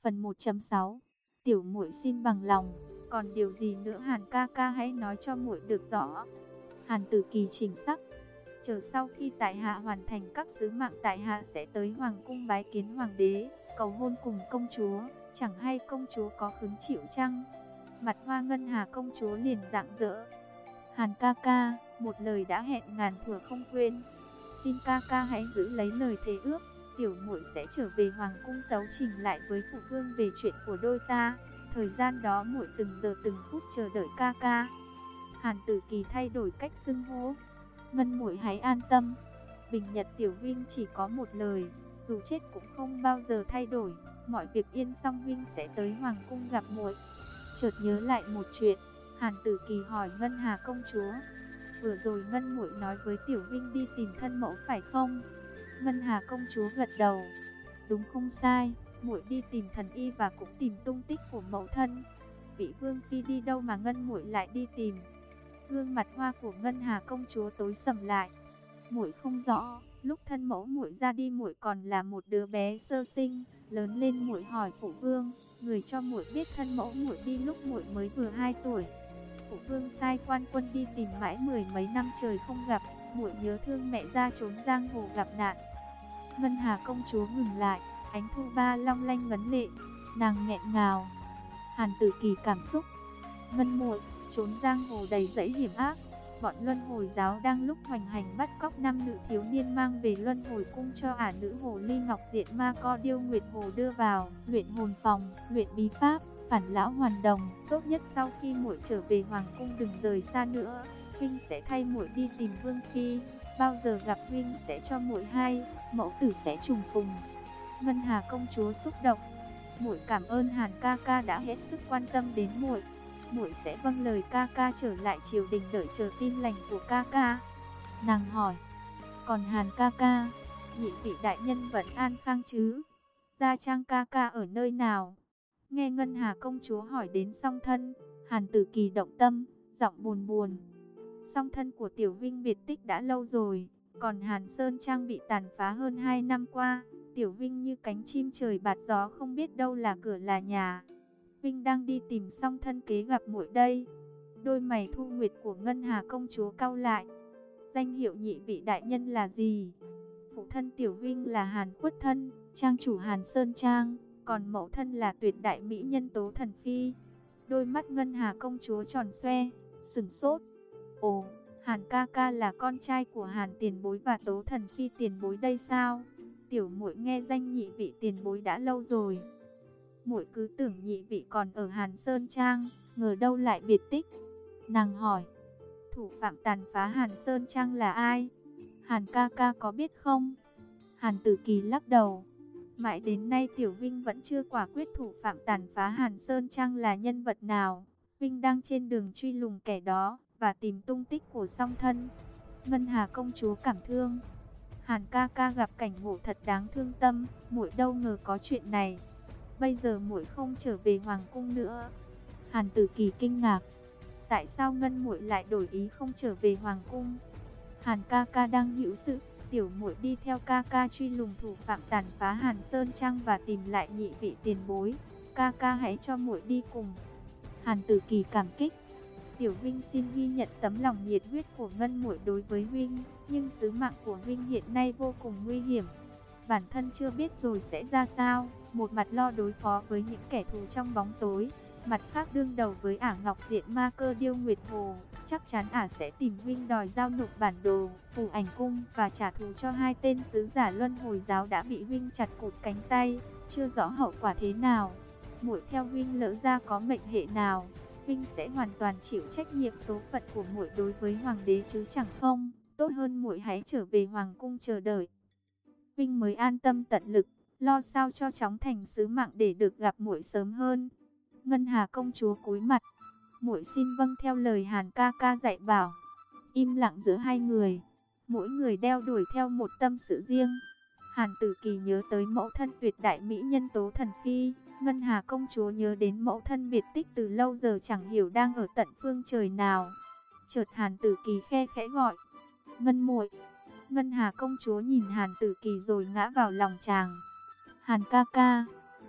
Phần 1.6. Tiểu muội xin bằng lòng, còn điều gì nữa Hàn ca ca hãy nói cho muội được rõ. Hàn Tử Kỳ chỉnh sắc, chờ sau khi tại hạ hoàn thành các sứ mạng, tại hạ sẽ tới hoàng cung bái kiến hoàng đế, cầu hôn cùng công chúa, chẳng hay công chúa có hứng chịu chăng? Mặt Hoa Ngân Hà công chúa liền rạng rỡ. Hàn ca ca, một lời đã hẹn ngàn thuở không quên, xin ca ca hãy giữ lấy lời thề ước. Tiểu muội sẽ trở về hoàng cung tấu trình lại với phụ vương về chuyện của đôi ta. Thời gian đó muội từng giờ từng phút chờ đợi ca ca. Hàn Tử Kỳ thay đổi cách xưng hô. Ngân muội hãy an tâm, Bình Nhật tiểu huynh chỉ có một lời, dù chết cũng không bao giờ thay đổi. Mọi việc yên xong huynh sẽ tới hoàng cung gặp muội. Chợt nhớ lại một chuyện, Hàn Tử Kỳ hỏi Ngân Hà công chúa, vừa rồi Ngân muội nói với tiểu huynh đi tìm thân mẫu phải không? Ngân Hà công chúa gật đầu. Đúng không sai, muội đi tìm thần y và cũng tìm tung tích của mẫu thân. Vị vương phi đi đâu mà Ngân muội lại đi tìm? Gương mặt hoa của Ngân Hà công chúa tối sầm lại. Muội không rõ, lúc thân mẫu muội ra đi muội còn là một đứa bé sơ sinh, lớn lên muội hỏi phụ vương, người cho muội biết thân mẫu muội đi lúc muội mới vừa 2 tuổi. Phụ vương sai quan quân đi tìm mãi 10 mấy năm trời không gặp, muội nhớ thương mẹ ra trốn giang hồ gặp nạn. Ngân Hà công chúa ngừng lại, ánh thu ba long lanh ngấn lệ, nàng nghẹn ngào. Hàn Tử Kỳ cảm xúc, Ngân muội, trốn giang hồ đầy rẫy hiểm ác, bọn luân hồi giáo đang lúc hoành hành bắt cóc 5 nữ thiếu niên mang về luân hồi cung cho ả nữ hồ ly ngọc diện ma co điêu nguyệt hồ đưa vào luyện hồn phòng, luyện bí pháp, phản lão hoàn đồng. Tốt nhất sau khi muội trở về hoàng cung đừng rời xa nữa, huynh sẽ thay muội đi tìm vương phi, bao giờ gặp huynh sẽ cho muội hay, mẫu tử sẽ trùng phùng. Ngân Hà công chúa xúc động, muội cảm ơn Hàn ca ca đã hết sức quan tâm đến muội. Muội sẽ vâng lời ca ca trở lại triều đình đợi chờ tin lành của ca ca. Nàng hỏi, còn Hàn ca ca, nhị vị đại nhân vẫn an khang chứ? Gia Trang ca ca ở nơi nào? Nghe Ngân Hà công chúa hỏi đến song thân, Hàn Tử Kỳ động tâm, giọng buồn buồn. Song thân của tiểu huynh biệt tích đã lâu rồi, còn Hàn Sơn Trang bị tàn phá hơn 2 năm qua. Tiểu huynh như cánh chim trời bạt gió không biết đâu là cửa là nhà. Huynh đang đi tìm song thân kế gặp muội đây. Đôi mày thu nguyệt của Ngân Hà công chúa cau lại. Danh hiệu nhị vị đại nhân là gì? Phụ thân tiểu huynh là Hàn Khuất Thân, trang chủ Hàn Sơn Trang, còn mẫu thân là tuyệt đại mỹ nhân Tố Thần Phi. Đôi mắt Ngân Hà công chúa tròn xoe, sửng sốt. Ồ, Hàn ca ca là con trai của Hàn tiền bối và Tố Thần Phi tiền bối đây sao? Tiểu muội nghe danh nhị vị tiền bối đã lâu rồi. Muội cứ tưởng nhị vị còn ở Hàn Sơn Trang, ngờ đâu lại biệt tích. Nàng hỏi, thủ phạm tàn phá Hàn Sơn Trang là ai? Hàn ca ca có biết không? Hàn Tử Kỳ lắc đầu. Mãi đến nay tiểu huynh vẫn chưa quả quyết thủ phạm tàn phá Hàn Sơn Trang là nhân vật nào. Huynh đang trên đường truy lùng kẻ đó và tìm tung tích của song thân. Ngân Hà công chúa cảm thương. Hàn ca ca gặp cảnh ngộ thật đáng thương tâm, muội đâu ngờ có chuyện này. Bây giờ muội không trở về hoàng cung nữa. Hàn Tử Kỳ kinh ngạc. Tại sao Ngân muội lại đổi ý không trở về hoàng cung? Hàn ca ca đang hữu sự, tiểu muội đi theo ca ca truy lùng thủ phạm tàn phá Hàn Sơn Trang và tìm lại nhị vị tiền bối. Ca ca hãy cho muội đi cùng. Hàn Tử Kỳ cảm kích. Tiểu huynh xin ghi nhận tấm lòng nhiệt huyết của Ngân muội đối với huynh, nhưng sứ mạng của huynh hiện nay vô cùng nguy hiểm. Bản thân chưa biết rồi sẽ ra sao, một mặt lo đối phó với những kẻ thù trong bóng tối, mặt khác đương đầu với ả ngọc diện ma cơ điêu nguyệt hồ. Chắc chắn ả sẽ tìm huynh đòi giao nộp bản đồ, phù ảnh cung và trả thù cho 2 tên sứ giả luân hồi giáo đã bị huynh chặt cụt cánh tay, chưa rõ hậu quả thế nào. Muội theo huynh lỡ ra có mệnh hệ nào, huynh sẽ hoàn toàn chịu trách nhiệm số phận của muội đối với hoàng đế chứ chẳng không. Tốt hơn muội hãy trở về hoàng cung chờ đợi. Huynh mới an tâm tận lực, lo sao cho chóng thành sứ mạng để được gặp muội sớm hơn. Ngân Hà công chúa cúi mặt. Muội xin vâng theo lời Hàn ca ca dạy bảo. Im lặng giữa hai người, mỗi người đeo đuổi theo một tâm sự riêng. Hàn Tử Kỳ nhớ tới mẫu thân tuyệt đại mỹ nhân Tố Thần Phi. Ngân Hà công chúa nhớ đến mẫu thân biệt tích từ lâu giờ chẳng hiểu đang ở tận phương trời nào. Chợt Hàn Tử Kỳ khe khẽ gọi, Ngân muội. Ngân Hà công chúa nhìn Hàn Tử Kỳ rồi ngã vào lòng chàng. Hàn ca ca.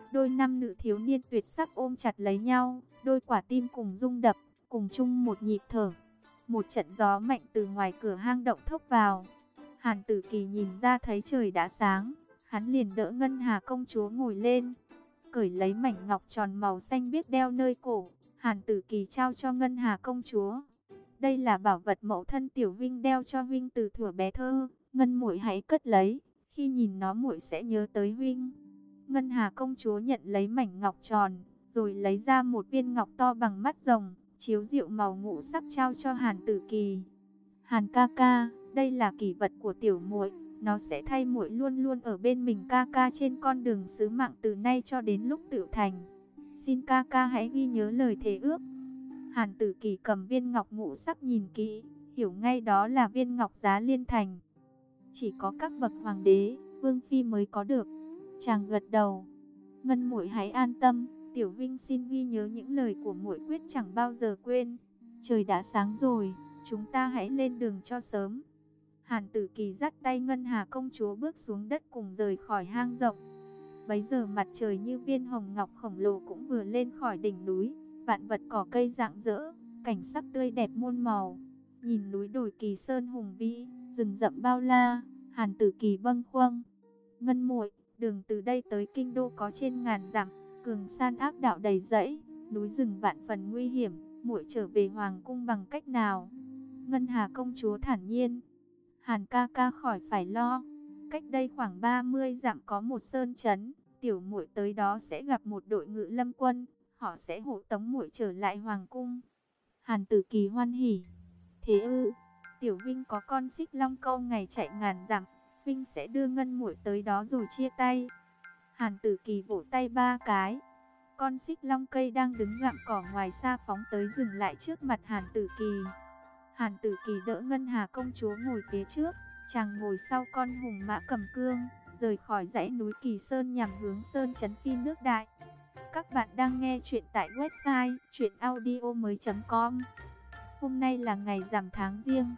Đôi nam nữ thiếu niên tuyệt sắc ôm chặt lấy nhau, đôi quả tim cùng rung đập, cùng chung một nhịp thở. Một trận gió mạnh từ ngoài cửa hang động thốc vào. Hàn Tử Kỳ nhìn ra thấy trời đã sáng, hắn liền đỡ Ngân Hà công chúa ngồi lên, cởi lấy mảnh ngọc tròn màu xanh biếc đeo nơi cổ. Hàn Tử Kỳ trao cho Ngân Hà công chúa. Đây là bảo vật mẫu thân Tiểu Vinh đeo cho Vinh từ thuở bé thơ, Ngân muội hãy cất lấy, khi nhìn nó muội sẽ nhớ tới Vinh. Ngân Hà công chúa nhận lấy mảnh ngọc tròn, rồi lấy ra một viên ngọc to bằng mắt rồng, chiếu diệu màu ngũ sắc trao cho Hàn Tử Kỳ. Hàn ca ca, đây là kỷ vật của tiểu muội, nó sẽ thay muội luôn luôn ở bên mình ca ca trên con đường sứ mạng từ nay cho đến lúc tựu thành. Xin ca ca hãy ghi nhớ lời thề ước. Hàn Tử Kỳ cầm viên ngọc ngũ sắc nhìn kỹ, hiểu ngay đó là viên ngọc giá liên thành. Chỉ có các bậc hoàng đế, vương phi mới có được. Chàng gật đầu. Ngân muội hãy an tâm, Tiểu Vinh xin ghi nhớ những lời của muội quyết chẳng bao giờ quên. Trời đã sáng rồi, chúng ta hãy lên đường cho sớm. Hàn Tử Kỳ dắt tay Ngân Hà công chúa bước xuống đất cùng rời khỏi hang rộng. Bấy giờ mặt trời như viên hồng ngọc khổng lồ cũng vừa lên khỏi đỉnh núi, vạn vật cỏ cây rạng rỡ, cảnh sắc tươi đẹp muôn màu. Nhìn núi đồi Kỳ Sơn hùng vĩ, rừng rậm bao la, Hàn Tử Kỳ bâng khuâng. Ngân muội, đường từ đây tới kinh đô có trên ngàn dặm, cường san ác đạo đầy rẫy, núi rừng vạn phần nguy hiểm, muội trở về hoàng cung bằng cách nào? Ngân Hà công chúa thản nhiên. Hàn ca ca khỏi phải lo, cách đây khoảng 30 dặm có một sơn trấn, tiểu muội tới đó sẽ gặp một đội ngự lâm quân, họ sẽ hộ tống muội trở lại hoàng cung. Hàn Tử Kỳ hoan hỉ. Thế ư? Tiểu Vinh có con xích long câu ngày chạy ngàn dặm, Vinh sẽ đưa Ngân muội tới đó rồi chia tay. Hàn Tử Kỳ vỗ tay 3 cái. Con xích long cây đang đứng gặm cỏ ngoài xa phóng tới dừng lại trước mặt Hàn Tử Kỳ. Hàn Tử Kỳ đỡ Ngân Hà công chúa ngồi phía trước, chàng ngồi sau con hùng mã cầm cương, rời khỏi dãy núi Kỳ Sơn nhằm hướng sơn trấn Phi nước Đại. Các bạn đang nghe chuyện tại website chuyenaudio.com. Hôm nay là ngày rằm tháng Giêng.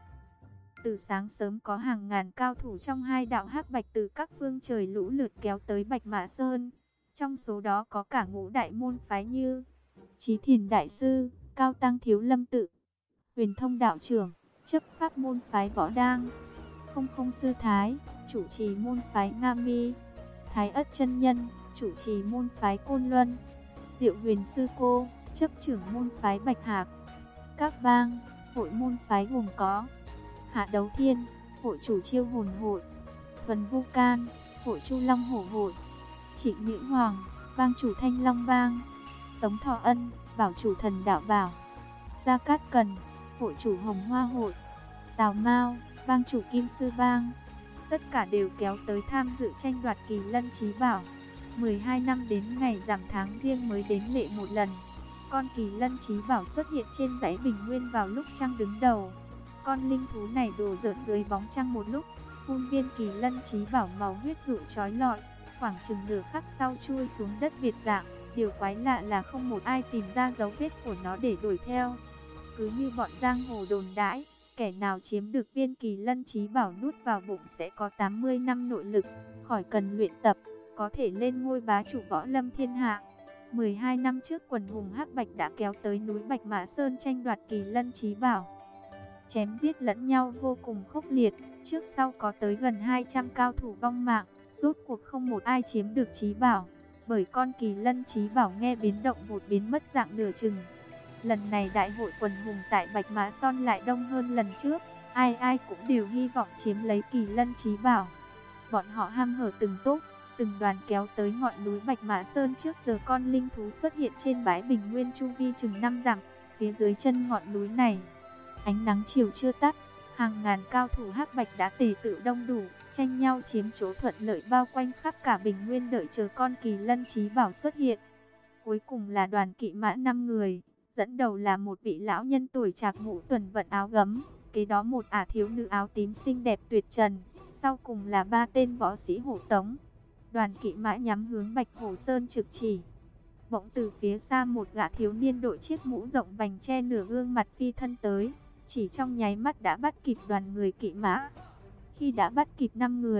Từ sáng sớm có hàng ngàn cao thủ trong hai đạo hắc bạch từ các phương trời lũ lượt kéo tới Bạch Mã Sơn. Trong số đó có cả ngũ đại môn phái như Chí Thiền Đại Sư, Cao Tăng Thiếu Lâm Tự, Huyền Thông Đạo Trưởng, chấp pháp môn phái Võ Đang, Không Không Sư Thái, chủ trì môn phái Nga Mi, Thái Ất Chân Nhân, chủ trì môn phái Côn Luân, Diệu Huyền Sư Cô, chấp trưởng môn phái Bạch Hạc. Các bang, hội môn phái gồm có Hạ Đấu Thiên, hội chủ Chiêu Hồn Hội, Thuần Vu Can, hội Chu Long Hổ Hội, Trịnh Nữ Hoàng, bang chủ Thanh Long Bang, Tống Thọ Ân, bảo chủ Thần Đạo Bảo, Gia Cát Cần, hội chủ Hồng Hoa Hội, Tào Mao, bang chủ Kim Sư Bang. Tất cả đều kéo tới tham dự tranh đoạt Kỳ Lân Chí Bảo. 12 năm đến ngày rằm tháng Giêng mới đến lệ một lần. Con Kỳ Lân Chí Bảo xuất hiện trên dãy bình nguyên vào lúc trăng đứng đầu. Con linh thú này đổ rợn dưới bóng trăng một lúc, phun viên Kỳ Lân Chí Bảo màu huyết dụ chói lọi, khoảng chừng nửa khắc sau chui xuống đất biệt dạng. Điều quái lạ là không một ai tìm ra dấu vết của nó để đuổi theo. Cứ như bọn giang hồ đồn đãi, kẻ nào chiếm được viên Kỳ Lân Chí Bảo nuốt vào bụng sẽ có 80 năm nội lực, khỏi cần luyện tập, có thể lên ngôi bá chủ võ lâm thiên hạ. 12 năm trước quần hùng hắc bạch đã kéo tới núi Bạch Mã Sơn tranh đoạt Kỳ Lân Chí Bảo. Chém giết lẫn nhau vô cùng khốc liệt, trước sau có tới gần 200 cao thủ vong mạng, rốt cuộc không một ai chiếm được Chí Bảo, bởi con Kỳ Lân Chí Bảo nghe biến động vụt biến mất dạng nửa chừng. Lần này đại hội quần hùng tại Bạch Mã Sơn lại đông hơn lần trước, ai ai cũng đều hy vọng chiếm lấy Kỳ Lân Chí Bảo. Bọn họ ham hở từng tốp, từng đoàn kéo tới ngọn núi Bạch Mã Sơn trước giờ con linh thú xuất hiện trên bãi bình nguyên chu vi chừng 5 dặm. Phía dưới chân ngọn núi này, ánh nắng chiều chưa tắt, hàng ngàn cao thủ hắc bạch đã tề tự đông đủ, tranh nhau chiếm chỗ thuận lợi bao quanh khắp cả bình nguyên đợi chờ con Kỳ Lân Chí Bảo xuất hiện. Cuối cùng là đoàn kỵ mã 5 người, dẫn đầu là một vị lão nhân tuổi trạc ngũ tuần vận áo gấm, kế đó một ả thiếu nữ áo tím xinh đẹp tuyệt trần, sau cùng là 3 tên võ sĩ hộ tống. Đoàn kỵ mã nhắm hướng Bạch Hổ Sơn trực chỉ. Bỗng từ phía xa một gã thiếu niên đội chiếc mũ rộng vành che nửa gương mặt phi thân tới, chỉ trong nháy mắt đã bắt kịp đoàn người kỵ mã. Khi đã bắt kịp 5 người,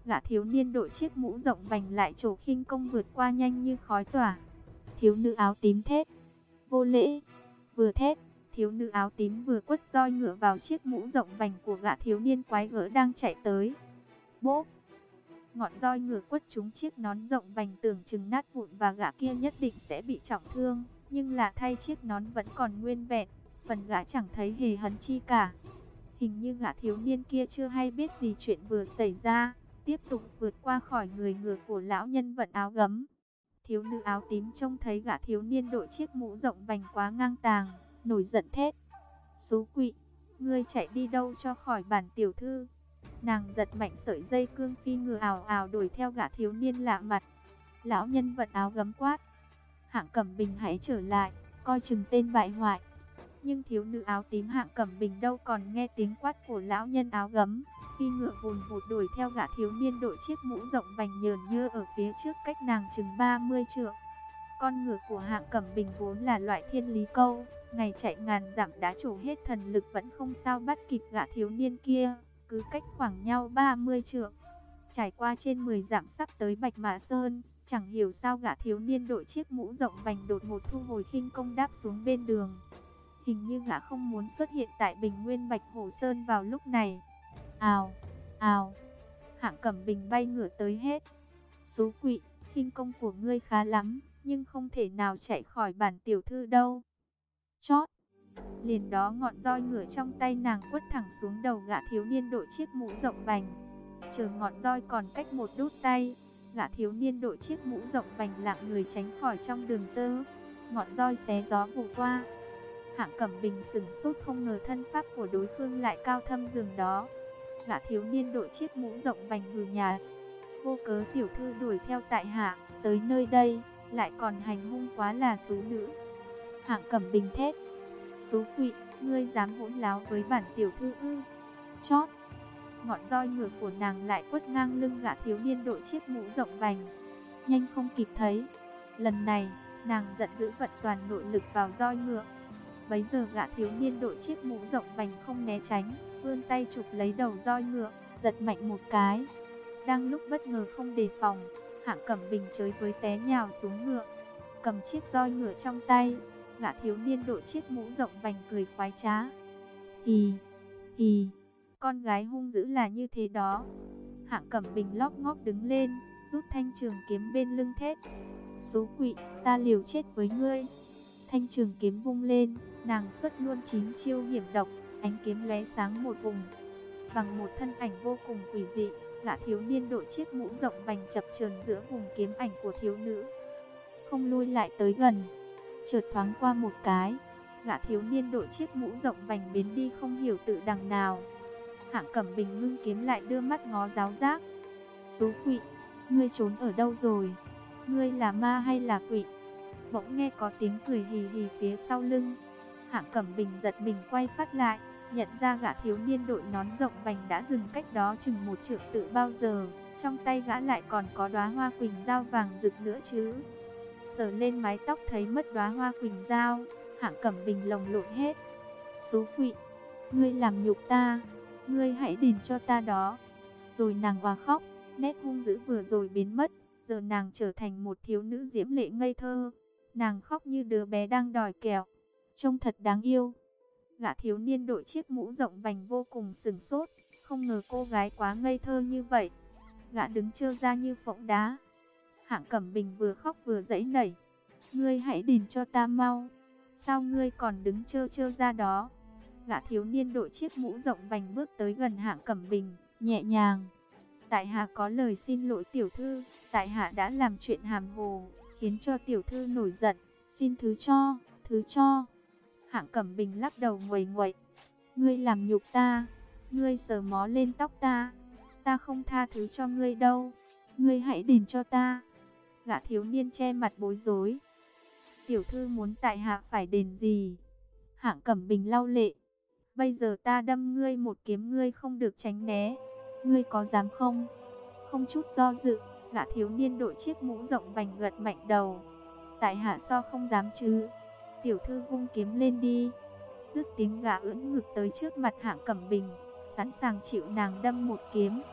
Gã thiếu niên đội chiếc mũ rộng vành lại trổ khinh công vượt qua nhanh như khói tỏa. Thiếu nữ áo tím thét, vô lễ. Vừa thét, thiếu nữ áo tím vừa quất roi ngựa vào chiếc mũ rộng vành của gã thiếu niên quái gở đang chạy tới. Bốp! Ngọn roi ngựa quất trúng chiếc nón rộng vành tưởng chừng nát vụn và gã kia nhất định sẽ bị trọng thương. Nhưng là thay chiếc nón vẫn còn nguyên vẹn, phần gã chẳng thấy hề hấn chi cả. Hình như gã thiếu niên kia chưa hay biết gì chuyện vừa xảy ra, tiếp tục vượt qua khỏi người ngựa của lão nhân vận áo gấm. Thiếu nữ áo tím trông thấy gã thiếu niên đội chiếc mũ rộng vành quá ngang tàng, nổi giận thét: "Xú quỵ, ngươi chạy đi đâu cho khỏi bản tiểu thư?" Nàng giật mạnh sợi dây cương phi ngựa ào ào đuổi theo gã thiếu niên lạ mặt. Lão nhân vận áo gấm quát: "Hạng Cẩm Bình hãy trở lại, coi chừng tên bại hoại." Nhưng thiếu nữ áo tím Hạng Cẩm Bình đâu còn nghe tiếng quát của lão nhân áo gấm, phi ngựa vùn vụt đuổi theo gã thiếu niên đội chiếc mũ rộng vành nhờn nhơ ở phía trước cách nàng chừng 30 trượng. Con ngựa của Hạng Cẩm Bình vốn là loại thiên lý câu, ngày chạy ngàn dặm đã trổ hết thần lực vẫn không sao bắt kịp gã thiếu niên kia, cứ cách khoảng nhau 30 trượng. Trải qua trên 10 dặm sắp tới Bạch Mã Sơn, chẳng hiểu sao gã thiếu niên đội chiếc mũ rộng vành đột ngột thu hồi khinh công đáp xuống bên đường. Hình như gã không muốn xuất hiện tại Bình Nguyên Bạch Hổ Sơn vào lúc này. Ào, ào, Hạng Cẩm Bình bay ngửa tới hết. "Xú quỵ, khinh công của ngươi khá lắm, nhưng không thể nào chạy khỏi bản tiểu thư đâu." Chót! Liền đó ngọn roi ngựa trong tay nàng quất thẳng xuống đầu gã thiếu niên đội chiếc mũ rộng vành. Chờ ngọn roi còn cách một đút tay, gã thiếu niên đội chiếc mũ rộng vành lạng người tránh khỏi trong đường tơ. Ngọn roi xé gió vụt qua. Hạng Cẩm Bình sửng sốt không ngờ thân pháp của đối phương lại cao thâm dường đó. Gã thiếu niên đội chiếc mũ rộng vành hừ nhạt: "Vô cớ tiểu thư đuổi theo tại hạ, tới nơi đây, lại còn hành hung quá là xú nữ." Hạng Cẩm Bình thét: "Xú quỵ, ngươi dám hỗn láo với bản tiểu thư ư?" Chót! Ngọn roi ngựa của nàng lại quất ngang lưng gã thiếu niên đội chiếc mũ rộng vành. Nhanh không kịp thấy. Lần này, nàng giận dữ vận toàn nội lực vào roi ngựa. Bấy giờ gã thiếu niên đội chiếc mũ rộng vành không né tránh, vươn tay chụp lấy đầu roi ngựa, giật mạnh một cái. Đang lúc bất ngờ không đề phòng, Hạng Cẩm Bình chới với té nhào xuống ngựa, cầm chiếc roi ngựa trong tay. Gã thiếu niên đội chiếc mũ rộng vành cười khoái trá: "Hì, hì, con gái hung dữ là như thế đó." Hạng Cẩm Bình lóp ngóp đứng lên, rút thanh trường kiếm bên lưng thét: "Xú quỵ, ta liều chết với ngươi." Thanh trường kiếm vung lên, nàng xuất luôn 9 chiêu hiểm độc, ánh kiếm lóe sáng một vùng. Bằng một thân ảnh vô cùng quỷ dị, gã thiếu niên đội chiếc mũ rộng vành chập chờn giữa vùng kiếm ảnh của thiếu nữ, không lui lại tới gần. Chợt thoáng qua một cái, gã thiếu niên đội chiếc mũ rộng vành biến đi không hiểu tự đằng nào. Hạng Cẩm Bình ngưng kiếm lại đưa mắt ngó giáo giác: "Xú quỵ, ngươi trốn ở đâu rồi? Ngươi là ma hay là quỷ?" Bỗng nghe có tiếng cười hì hì phía sau lưng. Hạng Cẩm Bình giật mình quay phát lại, nhận ra gã thiếu niên đội nón rộng vành đã dừng cách đó chừng 1 trượng tự bao giờ. Trong tay gã lại còn có đóa hoa quỳnh dao vàng rực nữa chứ. Sờ lên mái tóc thấy mất đóa hoa quỳnh dao, Hạng Cẩm Bình lồng lộn hết: "Xú quỵ, ngươi làm nhục ta, ngươi hãy đền cho ta đó." Rồi nàng òa khóc, nét hung dữ vừa rồi biến mất, giờ nàng trở thành một thiếu nữ diễm lệ ngây thơ. Nàng khóc như đứa bé đang đòi kẹo, trông thật đáng yêu. Gã thiếu niên đội chiếc mũ rộng vành vô cùng sửng sốt, không ngờ cô gái quá ngây thơ như vậy. Gã đứng trơ ra như phỗng đá. Hạng Cẩm Bình vừa khóc vừa giãy nảy: "Ngươi hãy đền cho ta mau. Sao ngươi còn đứng trơ trơ ra đó?" Gã thiếu niên đội chiếc mũ rộng vành bước tới gần Hạng Cẩm Bình, nhẹ nhàng: "Tại hạ có lời xin lỗi tiểu thư, tại hạ đã làm chuyện hàm hồ, khiến cho tiểu thư nổi giận, xin thứ cho, thứ cho." Hạng Cẩm Bình lắc đầu nguầy nguậy: "Ngươi làm nhục ta, ngươi sờ mó lên tóc ta, ta không tha thứ cho ngươi đâu, ngươi hãy đền cho ta." Gã thiếu niên che mặt bối rối: "Tiểu thư muốn tại hạ phải đền gì?" Hạng Cẩm Bình lau lệ: "Bây giờ ta đâm ngươi một kiếm ngươi không được tránh né, ngươi có dám không?" Không chút do dự, gã thiếu niên đội chiếc mũ rộng vành gật mạnh đầu: "Tại hạ sao không dám chứ, tiểu thư vung kiếm lên đi." Dứt tiếng gã ưỡn ngực tới trước mặt Hạng Cẩm Bình, sẵn sàng chịu nàng đâm một kiếm.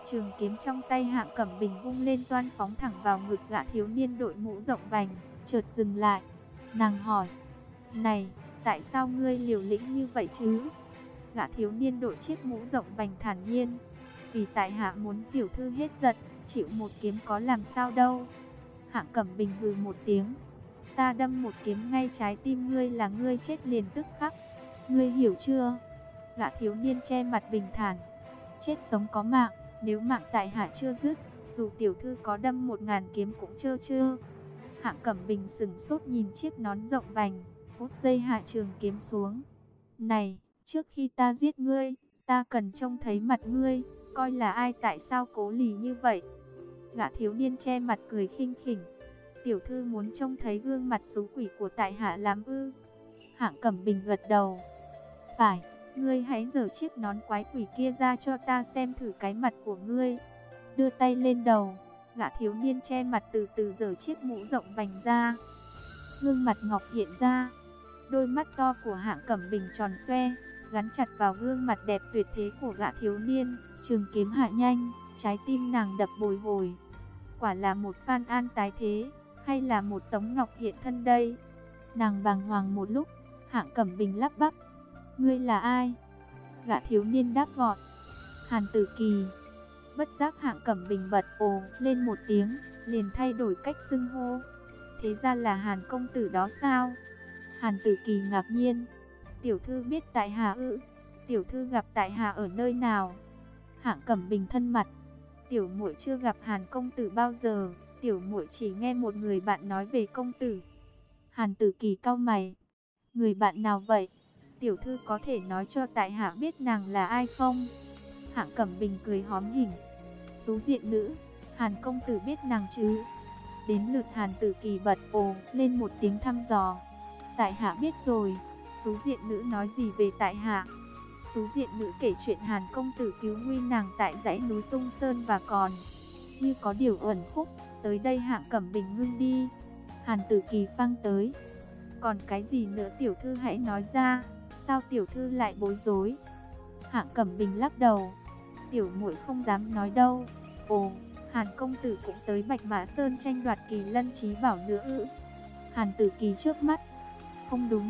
Trường kiếm trong tay Hạng Cẩm Bình vung lên toan phóng thẳng vào ngực gã thiếu niên đội mũ rộng vành, chợt dừng lại. Nàng hỏi, này, tại sao ngươi liều lĩnh như vậy chứ? Gã thiếu niên đội chiếc mũ rộng vành thản nhiên, vì tại hạ muốn tiểu thư hết giận, chịu một kiếm có làm sao đâu. Hạng Cẩm Bình hừ một tiếng, ta đâm một kiếm ngay trái tim ngươi là ngươi chết liền tức khắc. Ngươi hiểu chưa? Gã thiếu niên che mặt bình thản, chết sống có mạng, nếu mạng tại hạ chưa dứt, dù tiểu thư có đâm 1000 kiếm cũng chưa. Hạng Cẩm Bình sững sốt nhìn chiếc nón rộng vành, phút giây hạ trường kiếm xuống. Này, trước khi ta giết ngươi, ta cần trông thấy mặt ngươi, coi là ai tại sao cố lì như vậy. Gã thiếu niên che mặt cười khinh khỉnh, tiểu thư muốn trông thấy gương mặt xú quỷ của tại hạ lắm ư? Hạng Cẩm Bình gật đầu, phải, ngươi hãy giở chiếc nón quái quỷ kia ra cho ta xem thử cái mặt của ngươi. Đưa tay lên đầu, gã thiếu niên che mặt từ từ giở chiếc mũ rộng vành ra. Gương mặt ngọc hiện ra, đôi mắt to của Hạng Cẩm Bình tròn xoe, gắn chặt vào gương mặt đẹp tuyệt thế của gã thiếu niên. Trường kiếm hạ nhanh, trái tim nàng đập bồi hồi. Quả là một Phan An tái thế, hay là một Tống Ngọc hiện thân đây? Nàng bàng hoàng một lúc, Hạng Cẩm Bình lắp bắp, ngươi là ai? Gã thiếu niên đáp gọn, Hàn Tử Kỳ. Bất giác Hạng Cẩm Bình bật ồ lên một tiếng, liền thay đổi cách xưng hô. Thế ra là Hàn công tử đó sao? Hàn Tử Kỳ ngạc nhiên, tiểu thư biết tại hạ ư? Tiểu thư gặp tại hạ ở nơi nào? Hạng Cẩm Bình thân mặt, tiểu muội chưa gặp Hàn công tử bao giờ, tiểu muội chỉ nghe một người bạn nói về công tử. Hàn Tử Kỳ cau mày, người bạn nào vậy? Tiểu thư có thể nói cho tại hạ biết nàng là ai không? Hạng Cẩm Bình cười hóm hỉnh, Sú Diện Nữ, Hàn công tử biết nàng chứ? Đến lượt Hàn Tử Kỳ bật ồ lên một tiếng thăm dò, tại hạ biết rồi. Sú Diện Nữ nói gì về tại hạ? Sú Diện Nữ kể chuyện Hàn công tử cứu nguy nàng tại dãy núi Tung Sơn và còn như có điều uẩn khúc. Tới đây Hạng Cẩm Bình ngưng đi. Hàn Tử Kỳ phang tới, còn cái gì nữa tiểu thư hãy nói ra, sao tiểu thư lại bối rối? Hạng Cẩm Bình lắc đầu, tiểu muội không dám nói đâu. Ồ, Hàn công tử cũng tới Bạch Mã Sơn tranh đoạt Kỳ Lân Chí Bảo nữa ư? Hàn Tử Kỳ chớp mắt, không đúng,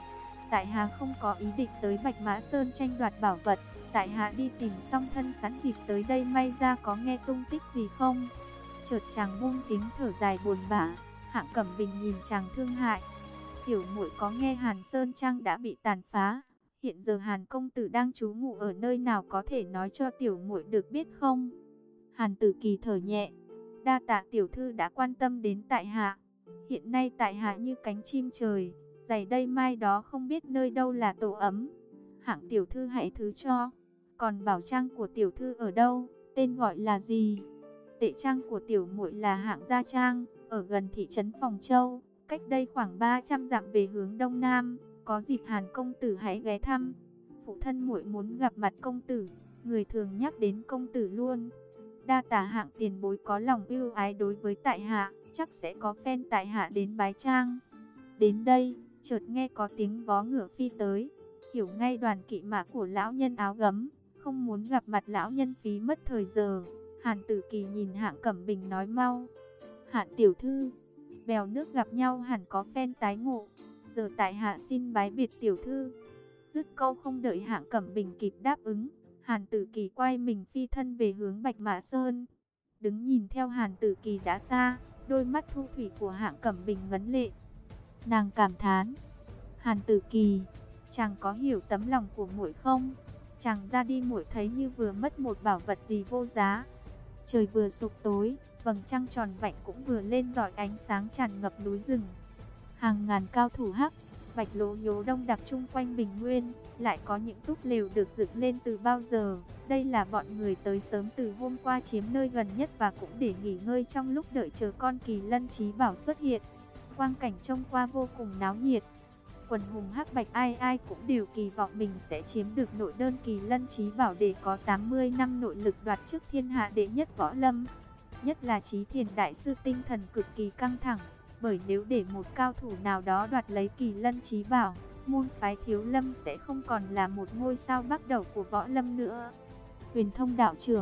tại hạ không có ý định tới Bạch Mã Sơn tranh đoạt bảo vật, tại hạ đi tìm song thân sẵn dịp tới đây, may ra có nghe tung tích gì không? Chợt chàng buông tiếng thở dài buồn bã. Hạng Cẩm Bình nhìn chàng thương hại, tiểu muội có nghe Hàn Sơn Trang đã bị tàn phá, hiện giờ Hàn công tử đang trú ngụ ở nơi nào, có thể nói cho tiểu muội được biết không? Hàn Tử Kỳ thở nhẹ, đa tạ tiểu thư đã quan tâm đến tại hạ. Hiện nay tại hạ như cánh chim trời, giày đây mai đó không biết nơi đâu là tổ ấm. Hạng tiểu thư hãy thứ cho. Còn bảo trang của tiểu thư ở đâu, tên gọi là gì? Tệ trang của tiểu muội là Hạng Gia Trang, ở gần thị trấn Phòng Châu, cách đây khoảng 300 dặm về hướng đông nam. Có dịp Hàn công tử hãy ghé thăm. Phụ thân muội muốn gặp mặt công tử, người thường nhắc đến công tử luôn. Đa tạ Hạng tiền bối có lòng ưu ái đối với tại hạ, chắc sẽ có phen tại hạ đến bái trang. Đến đây, chợt nghe có tiếng vó ngựa phi tới, hiểu ngay đoàn kỵ mã của lão nhân áo gấm, không muốn gặp mặt lão nhân phí mất thời giờ. Hàn Tử Kỳ nhìn Hạng Cẩm Bình nói mau, Hạng tiểu thư, bèo nước gặp nhau hẳn có phen tái ngộ, giờ tại hạ xin bái biệt tiểu thư. Dứt câu không đợi Hạng Cẩm Bình kịp đáp ứng, Hàn Tử Kỳ quay mình phi thân về hướng Bạch Mã Sơn. Đứng nhìn theo Hàn Tử Kỳ đã xa, đôi mắt thu thủy của Hạng Cẩm Bình ngấn lệ. Nàng cảm thán, Hàn Tử Kỳ, chàng có hiểu tấm lòng của muội không? Chàng ra đi muội thấy như vừa mất một bảo vật gì vô giá. Trời vừa sụp tối, vầng trăng tròn vạnh cũng vừa lên rọi ánh sáng tràn ngập núi rừng. Hàng ngàn cao thủ Hắc, Bạch lố nhố đông đặc chung quanh Bình Nguyên, lại có những túp lều được dựng lên từ bao giờ. Đây là bọn người tới sớm từ hôm qua chiếm nơi gần nhất và cũng để nghỉ ngơi trong lúc đợi chờ con Kỳ Lân Chí Bảo xuất hiện. Quang cảnh trông qua vô cùng náo nhiệt. Quần hùng Hắc Bạch ai ai cũng đều kỳ vọng mình sẽ chiếm được nội đơn Kỳ Lân Chí Bảo để có 80 năm nội lực đoạt chức thiên hạ đệ nhất võ lâm. Nhất là Chí Thiền đại sư tinh thần cực kỳ căng thẳng, bởi nếu để một cao thủ nào đó đoạt lấy Kỳ Lân Chí Bảo, môn phái Thiếu Lâm sẽ không còn là một ngôi sao bắt đầu của võ lâm nữa. Huyền Thông đạo trưởng,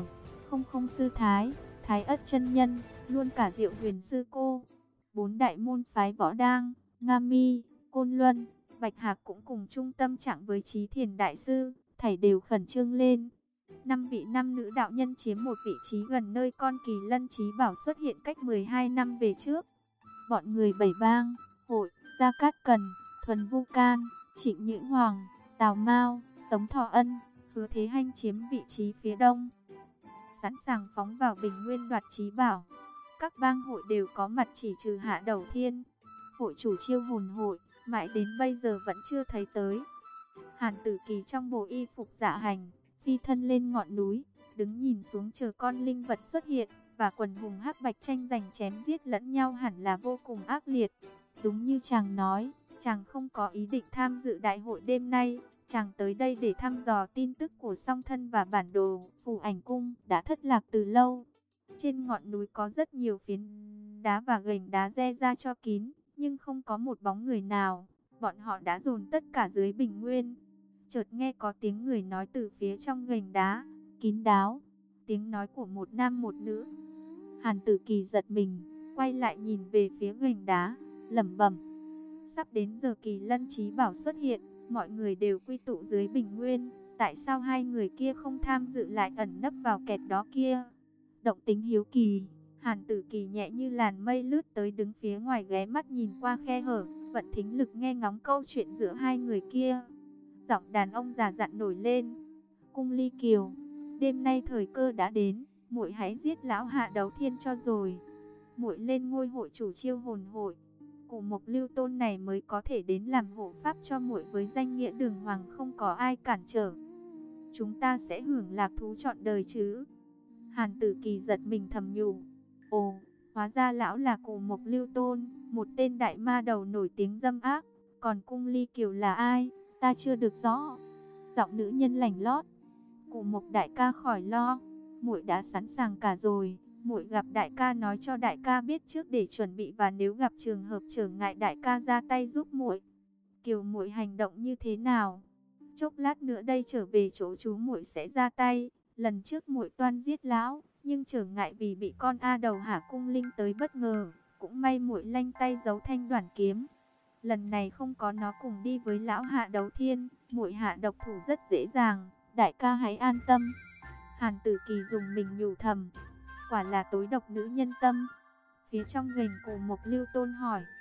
không không sư thái, Thái Ất chân nhân, luôn cả Diệu Huyền sư cô. 4 đại môn phái võ đang, Nga Mi, Côn Luân, Bạch Hạc cũng cùng chung tâm trạng với Chí Thiền đại sư, thảy đều khẩn trương lên. 5 vị nam nữ đạo nhân chiếm một vị trí gần nơi con Kỳ Lân Chí Bảo xuất hiện cách 12 năm về trước. Bọn người Bảy Bang, Hội, Gia Cát Cần, Thuần Vu Can, Trịnh Nhữ Hoàng, Tào Mao, Tống Thọ Ân, Hứa Thế Hanh chiếm vị trí phía đông, sẵn sàng phóng vào Bình Nguyên đoạt Chí Bảo. Các bang hội đều có mặt chỉ trừ Hạ Đầu Thiên. Hội chủ Chiêu Hồn hội, mãi đến bây giờ vẫn chưa thấy tới. Hàn Tử Kỳ trong bộ y phục dạ hành, phi thân lên ngọn núi, đứng nhìn xuống chờ con linh vật xuất hiện, và quần hùng hắc bạch tranh giành chém giết lẫn nhau hẳn là vô cùng ác liệt. Đúng như chàng nói, chàng không có ý định tham dự đại hội đêm nay, chàng tới đây để thăm dò tin tức của song thân và bản đồ Phù Ảnh Cung đã thất lạc từ lâu. Trên ngọn núi có rất nhiều phiến đá và gành đá re ra cho kín, nhưng không có một bóng người nào. Bọn họ đã dồn tất cả dưới bình nguyên. Chợt nghe có tiếng người nói từ phía trong gành đá, kín đáo, tiếng nói của một nam một nữ. Hàn Tử Kỳ giật mình, quay lại nhìn về phía gành đá, lẩm bẩm: sắp đến giờ Kỳ Lân Chí Bảo xuất hiện, mọi người đều quy tụ dưới bình nguyên, tại sao hai người kia không tham dự lại ẩn nấp vào kẹt đó kia? Động tính hiếu kỳ, Hàn Tử Kỳ nhẹ như làn mây lướt tới đứng phía ngoài ghé mắt nhìn qua khe hở, vận thính lực nghe ngóng câu chuyện giữa hai người kia. Giọng đàn ông già dặn nổi lên: Cung Ly Kiều, đêm nay thời cơ đã đến, muội hãy giết lão Hạ Đấu Thiên cho rồi. Muội lên ngôi hội chủ Chiêu Hồn hội, Cổ Mộc Lưu Tôn này mới có thể đến làm hộ pháp cho muội, với danh nghĩa đường hoàng không có ai cản trở. Chúng ta sẽ hưởng lạc thú trọn đời chứ? Hàn Tử Kỳ giật mình thầm nhủ. Ồ, hóa ra lão là Cổ Mộc Lưu Tôn, một tên đại ma đầu nổi tiếng dâm ác. Còn Cung Ly Kiều là ai, ta chưa được rõ. Giọng nữ nhân lành lót: Cổ Mộc đại ca khỏi lo, muội đã sẵn sàng cả rồi. Muội gặp đại ca nói cho đại ca biết trước để chuẩn bị, và nếu gặp trường hợp trở ngại đại ca ra tay giúp muội. Kiều muội hành động như thế nào? Chốc lát nữa đây trở về chỗ chú muội sẽ ra tay. Lần trước muội toan giết lão, nhưng trở ngại vì bị con A Đầu Hả Cung Linh tới bất ngờ, cũng may muội lanh tay giấu thanh đoản kiếm. Lần này không có nó cùng đi với lão Hạ Đấu Thiên, muội hạ độc thủ rất dễ dàng, đại ca hãy an tâm. Hàn Tử Kỳ dùng mình nhủ thầm, quả là tối độc nữ nhân tâm. Phía trong gành Cổ Mộc Lưu Tôn hỏi: